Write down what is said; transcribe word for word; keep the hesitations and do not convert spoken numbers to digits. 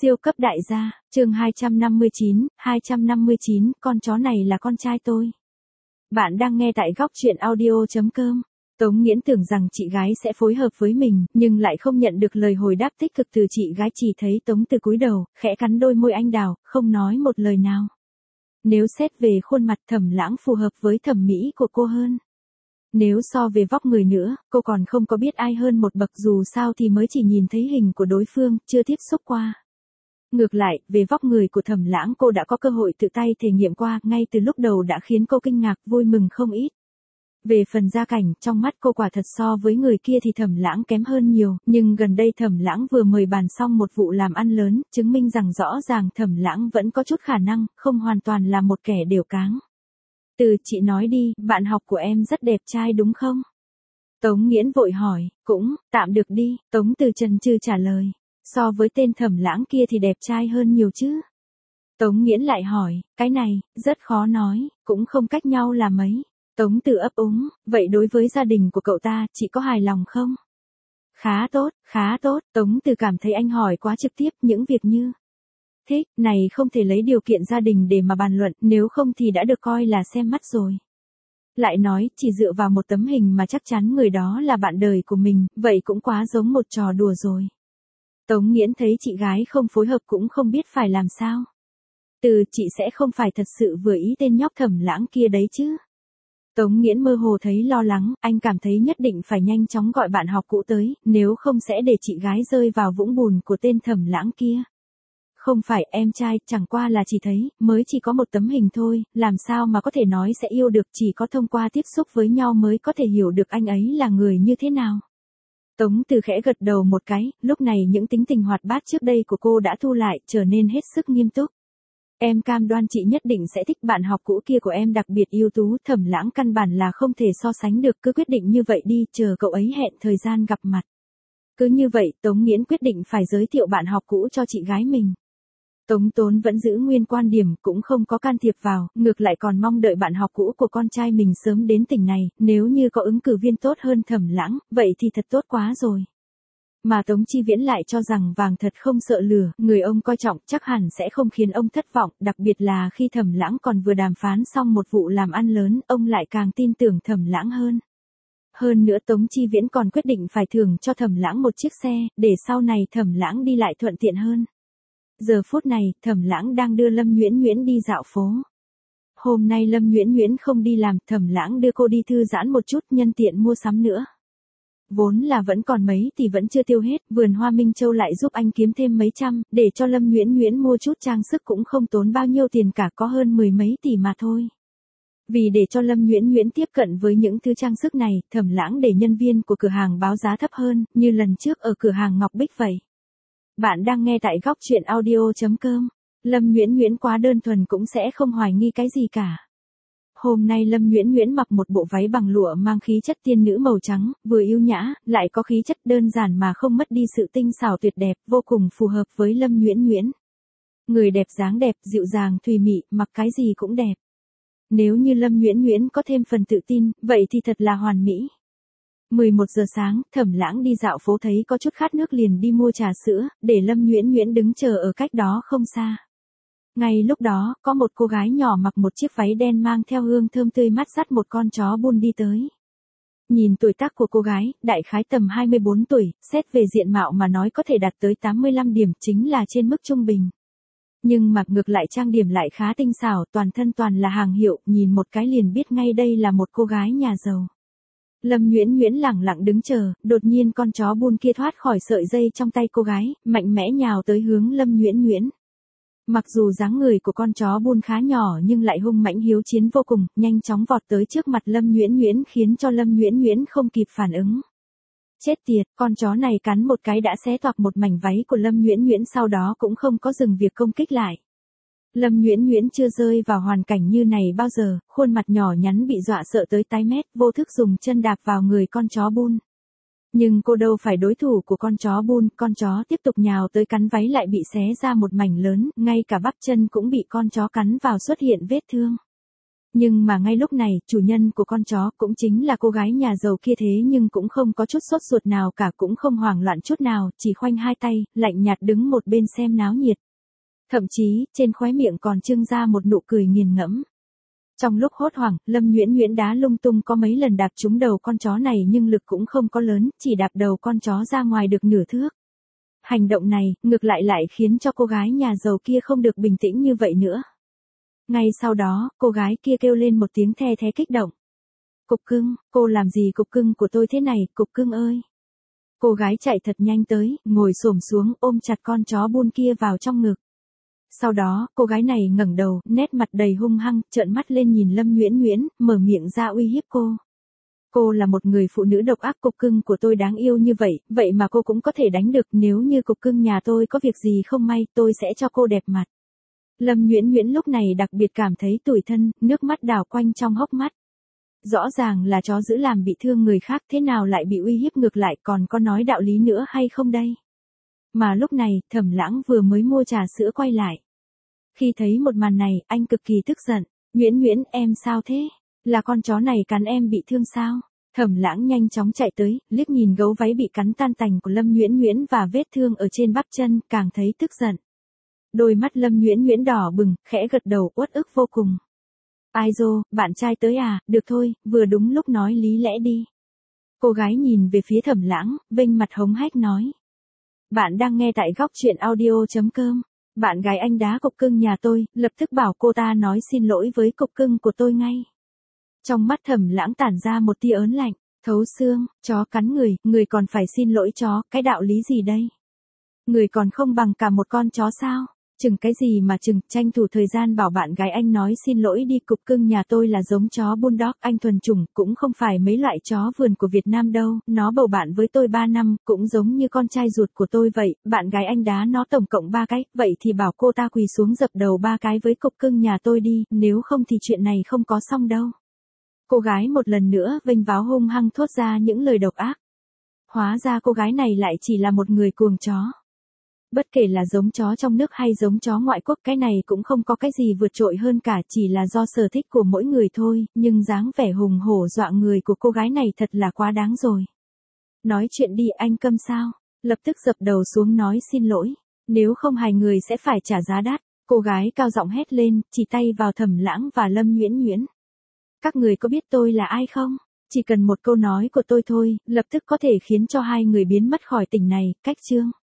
Siêu cấp đại gia, chương hai trăm năm mươi chín, hai trăm năm mươi chín, con chó này là con trai tôi. Bạn đang nghe tại góc truyện audio chấm com. Tống Nghiễn tưởng rằng chị gái sẽ phối hợp với mình, nhưng lại không nhận được lời hồi đáp tích cực từ chị gái, chỉ thấy Tống Từ cúi đầu, khẽ cắn đôi môi anh đào, không nói một lời nào. Nếu xét về khuôn mặt, Thẩm Lãng phù hợp với thẩm mỹ của cô hơn. Nếu so về vóc người nữa, cô còn không có biết ai hơn một bậc, dù sao thì mới chỉ nhìn thấy hình của đối phương, chưa tiếp xúc qua. Ngược lại, về vóc người của Thẩm Lãng cô đã có cơ hội tự tay thể nghiệm qua, ngay từ lúc đầu đã khiến cô kinh ngạc, vui mừng không ít. Về phần gia cảnh, trong mắt cô quả thật so với người kia thì Thẩm Lãng kém hơn nhiều, nhưng gần đây Thẩm Lãng vừa mời bàn xong một vụ làm ăn lớn, chứng minh rằng rõ ràng Thẩm Lãng vẫn có chút khả năng, không hoàn toàn là một kẻ đều cáng. Từ, chị nói đi, bạn học của em rất đẹp trai đúng không? Tống Nghiễn vội hỏi, cũng, tạm được đi, Tống Từ chần chừ trả lời. So với tên Thẩm Lãng kia thì đẹp trai hơn nhiều chứ. Tống Nghiễn lại hỏi, cái này, rất khó nói, cũng không cách nhau là mấy. Tống Từ ấp úng, vậy đối với gia đình của cậu ta, chị có hài lòng không? Khá tốt, khá tốt, Tống Từ cảm thấy anh hỏi quá trực tiếp, những việc như thích, này không thể lấy điều kiện gia đình để mà bàn luận, nếu không thì đã được coi là xem mắt rồi. Lại nói, chỉ dựa vào một tấm hình mà chắc chắn người đó là bạn đời của mình, vậy cũng quá giống một trò đùa rồi. Tống Nghiễn thấy chị gái không phối hợp cũng không biết phải làm sao. Từ, chị sẽ không phải thật sự vừa ý tên nhóc Thẩm Lãng kia đấy chứ. Tống Nghiễn mơ hồ thấy lo lắng, anh cảm thấy nhất định phải nhanh chóng gọi bạn học cũ tới, nếu không sẽ để chị gái rơi vào vũng bùn của tên Thẩm Lãng kia. Không phải em trai, chẳng qua là chỉ thấy, mới chỉ có một tấm hình thôi, làm sao mà có thể nói sẽ yêu được, chỉ có thông qua tiếp xúc với nhau mới có thể hiểu được anh ấy là người như thế nào. Tống Từ khẽ gật đầu một cái, lúc này những tính tình hoạt bát trước đây của cô đã thu lại, trở nên hết sức nghiêm túc. Em cam đoan chị nhất định sẽ thích bạn học cũ kia của em, đặc biệt ưu tú, Thẩm Lãng căn bản là không thể so sánh được, cứ quyết định như vậy đi, chờ cậu ấy hẹn thời gian gặp mặt. Cứ như vậy, Tống Nghiễn quyết định phải giới thiệu bạn học cũ cho chị gái mình. Tống Tốn vẫn giữ nguyên quan điểm, cũng không có can thiệp vào, ngược lại còn mong đợi bạn học cũ của con trai mình sớm đến tỉnh này, nếu như có ứng cử viên tốt hơn Thẩm Lãng, vậy thì thật tốt quá rồi. Mà Tống Chi Viễn lại cho rằng vàng thật không sợ lửa, người ông coi trọng chắc hẳn sẽ không khiến ông thất vọng, đặc biệt là khi Thẩm Lãng còn vừa đàm phán xong một vụ làm ăn lớn, ông lại càng tin tưởng Thẩm Lãng hơn. Hơn nữa Tống Chi Viễn còn quyết định phải thưởng cho Thẩm Lãng một chiếc xe, để sau này Thẩm Lãng đi lại thuận tiện hơn. Giờ phút này, Thẩm Lãng đang đưa Lâm Nhuyễn Nhuyễn đi dạo phố. Hôm nay Lâm Nhuyễn Nhuyễn không đi làm, Thẩm Lãng đưa cô đi thư giãn một chút, nhân tiện mua sắm nữa. Vốn là vẫn còn mấy thì vẫn chưa tiêu hết, vườn hoa Minh Châu lại giúp anh kiếm thêm mấy trăm, để cho Lâm Nhuyễn Nhuyễn mua chút trang sức cũng không tốn bao nhiêu tiền cả, có hơn mười mấy tỷ mà thôi. Vì để cho Lâm Nhuyễn Nhuyễn tiếp cận với những thứ trang sức này, Thẩm Lãng để nhân viên của cửa hàng báo giá thấp hơn, như lần trước ở cửa hàng Ngọc Bích vậy. Bạn đang nghe tại góc truyện audio chấm com. Lâm Nhuyễn Nhuyễn quá đơn thuần cũng sẽ không hoài nghi cái gì cả. Hôm nay Lâm Nhuyễn Nhuyễn mặc một bộ váy bằng lụa mang khí chất tiên nữ màu trắng, vừa yêu nhã, lại có khí chất đơn giản mà không mất đi sự tinh xảo tuyệt đẹp, vô cùng phù hợp với Lâm Nhuyễn Nhuyễn. Người đẹp dáng đẹp, dịu dàng thùy mị, mặc cái gì cũng đẹp. Nếu như Lâm Nhuyễn Nhuyễn có thêm phần tự tin, vậy thì thật là hoàn mỹ. mười một giờ sáng, Thẩm Lãng đi dạo phố thấy có chút khát nước liền đi mua trà sữa, để Lâm Nhuyễn Nhuyễn đứng chờ ở cách đó không xa. Ngay lúc đó, có một cô gái nhỏ mặc một chiếc váy đen mang theo hương thơm tươi mát dắt một con chó Bull đi tới. Nhìn tuổi tác của cô gái, đại khái tầm hai mươi bốn tuổi, xét về diện mạo mà nói có thể đạt tới tám mươi lăm điểm, chính là trên mức trung bình. Nhưng mặc ngược lại trang điểm lại khá tinh xảo, toàn thân toàn là hàng hiệu, nhìn một cái liền biết ngay đây là một cô gái nhà giàu. Lâm Nhuyễn Nhuyễn lẳng lặng đứng chờ, đột nhiên con chó Bull kia thoát khỏi sợi dây trong tay cô gái, mạnh mẽ nhào tới hướng Lâm Nhuyễn Nhuyễn. Mặc dù dáng người của con chó Bull khá nhỏ nhưng lại hung mãnh hiếu chiến vô cùng, nhanh chóng vọt tới trước mặt Lâm Nhuyễn Nhuyễn khiến cho Lâm Nhuyễn Nhuyễn không kịp phản ứng. Chết tiệt, con chó này cắn một cái đã xé toạc một mảnh váy của Lâm Nhuyễn Nhuyễn, sau đó cũng không có dừng việc công kích lại. Lâm Nhuyễn Nhuyễn chưa rơi vào hoàn cảnh như này bao giờ, khuôn mặt nhỏ nhắn bị dọa sợ tới tái mét, vô thức dùng chân đạp vào người con chó Bull. Nhưng cô đâu phải đối thủ của con chó Bull, con chó tiếp tục nhào tới cắn váy lại bị xé ra một mảnh lớn, ngay cả bắp chân cũng bị con chó cắn vào xuất hiện vết thương. Nhưng mà ngay lúc này, chủ nhân của con chó cũng chính là cô gái nhà giàu kia thế nhưng cũng không có chút sốt ruột nào cả, cũng không hoảng loạn chút nào, chỉ khoanh hai tay, lạnh nhạt đứng một bên xem náo nhiệt. Thậm chí, trên khóe miệng còn trưng ra một nụ cười nghiền ngẫm. Trong lúc hốt hoảng, Lâm Nhuyễn Nhuyễn đá lung tung có mấy lần đạp trúng đầu con chó này nhưng lực cũng không có lớn, chỉ đạp đầu con chó ra ngoài được nửa thước. Hành động này, ngược lại lại khiến cho cô gái nhà giàu kia không được bình tĩnh như vậy nữa. Ngay sau đó, cô gái kia kêu lên một tiếng the thé kích động. Cục cưng, cô làm gì cục cưng của tôi thế này, cục cưng ơi. Cô gái chạy thật nhanh tới, ngồi xổm xuống ôm chặt con chó bun kia vào trong ngực. Sau đó, cô gái này ngẩng đầu, nét mặt đầy hung hăng, trợn mắt lên nhìn Lâm Nhuyễn Nhuyễn, mở miệng ra uy hiếp cô. Cô là một người phụ nữ độc ác, cục cưng của tôi đáng yêu như vậy, vậy mà cô cũng có thể đánh được, nếu như cục cưng nhà tôi có việc gì không may, tôi sẽ cho cô đẹp mặt. Lâm Nhuyễn Nhuyễn lúc này đặc biệt cảm thấy tủi thân, nước mắt đảo quanh trong hốc mắt. Rõ ràng là chó giữ làm bị thương người khác, thế nào lại bị uy hiếp ngược lại, còn có nói đạo lý nữa hay không đây? Mà lúc này, Thẩm Lãng vừa mới mua trà sữa quay lại. Khi thấy một màn này, anh cực kỳ tức giận. Nhuyễn Nhuyễn, em sao thế? Là con chó này cắn em bị thương sao? Thẩm Lãng nhanh chóng chạy tới, liếc nhìn gấu váy bị cắn tan tành của Lâm Nhuyễn Nhuyễn và vết thương ở trên bắp chân, càng thấy tức giận. Đôi mắt Lâm Nhuyễn Nhuyễn đỏ bừng, khẽ gật đầu uất ức vô cùng. Ai dô, bạn trai tới à, được thôi, vừa đúng lúc nói lý lẽ đi. Cô gái nhìn về phía Thẩm Lãng, vênh mặt hống hách nói. Bạn đang nghe tại góc truyện audio.com. Bạn gái anh đá cục cưng nhà tôi, lập tức bảo cô ta nói xin lỗi với cục cưng của tôi ngay. Trong mắt Thẩm Lãng tản ra một tia ớn lạnh, thấu xương, chó cắn người, người còn phải xin lỗi chó, cái đạo lý gì đây? Người còn không bằng cả một con chó sao? Chừng cái gì mà chừng, tranh thủ thời gian bảo bạn gái anh nói xin lỗi đi, cục cưng nhà tôi là giống chó bulldog anh thuần chủng, cũng không phải mấy loại chó vườn của Việt Nam đâu, nó bầu bạn với tôi ba năm, cũng giống như con trai ruột của tôi vậy, bạn gái anh đá nó tổng cộng ba cái, vậy thì bảo cô ta quỳ xuống dập đầu ba cái với cục cưng nhà tôi đi, nếu không thì chuyện này không có xong đâu. Cô gái một lần nữa vênh váo hung hăng thốt ra những lời độc ác. Hóa ra cô gái này lại chỉ là một người cuồng chó. Bất kể là giống chó trong nước hay giống chó ngoại quốc, cái này cũng không có cái gì vượt trội hơn cả, chỉ là do sở thích của mỗi người thôi, nhưng dáng vẻ hùng hổ dọa người của cô gái này thật là quá đáng rồi. Nói chuyện đi anh câm sao, lập tức dập đầu xuống nói xin lỗi, nếu không hai người sẽ phải trả giá đắt. Cô gái cao giọng hét lên, chỉ tay vào Thẩm Lãng và Lâm Nhuyễn Nhuyễn. Các người có biết tôi là ai không? Chỉ cần một câu nói của tôi thôi, lập tức có thể khiến cho hai người biến mất khỏi tỉnh này, cách chương.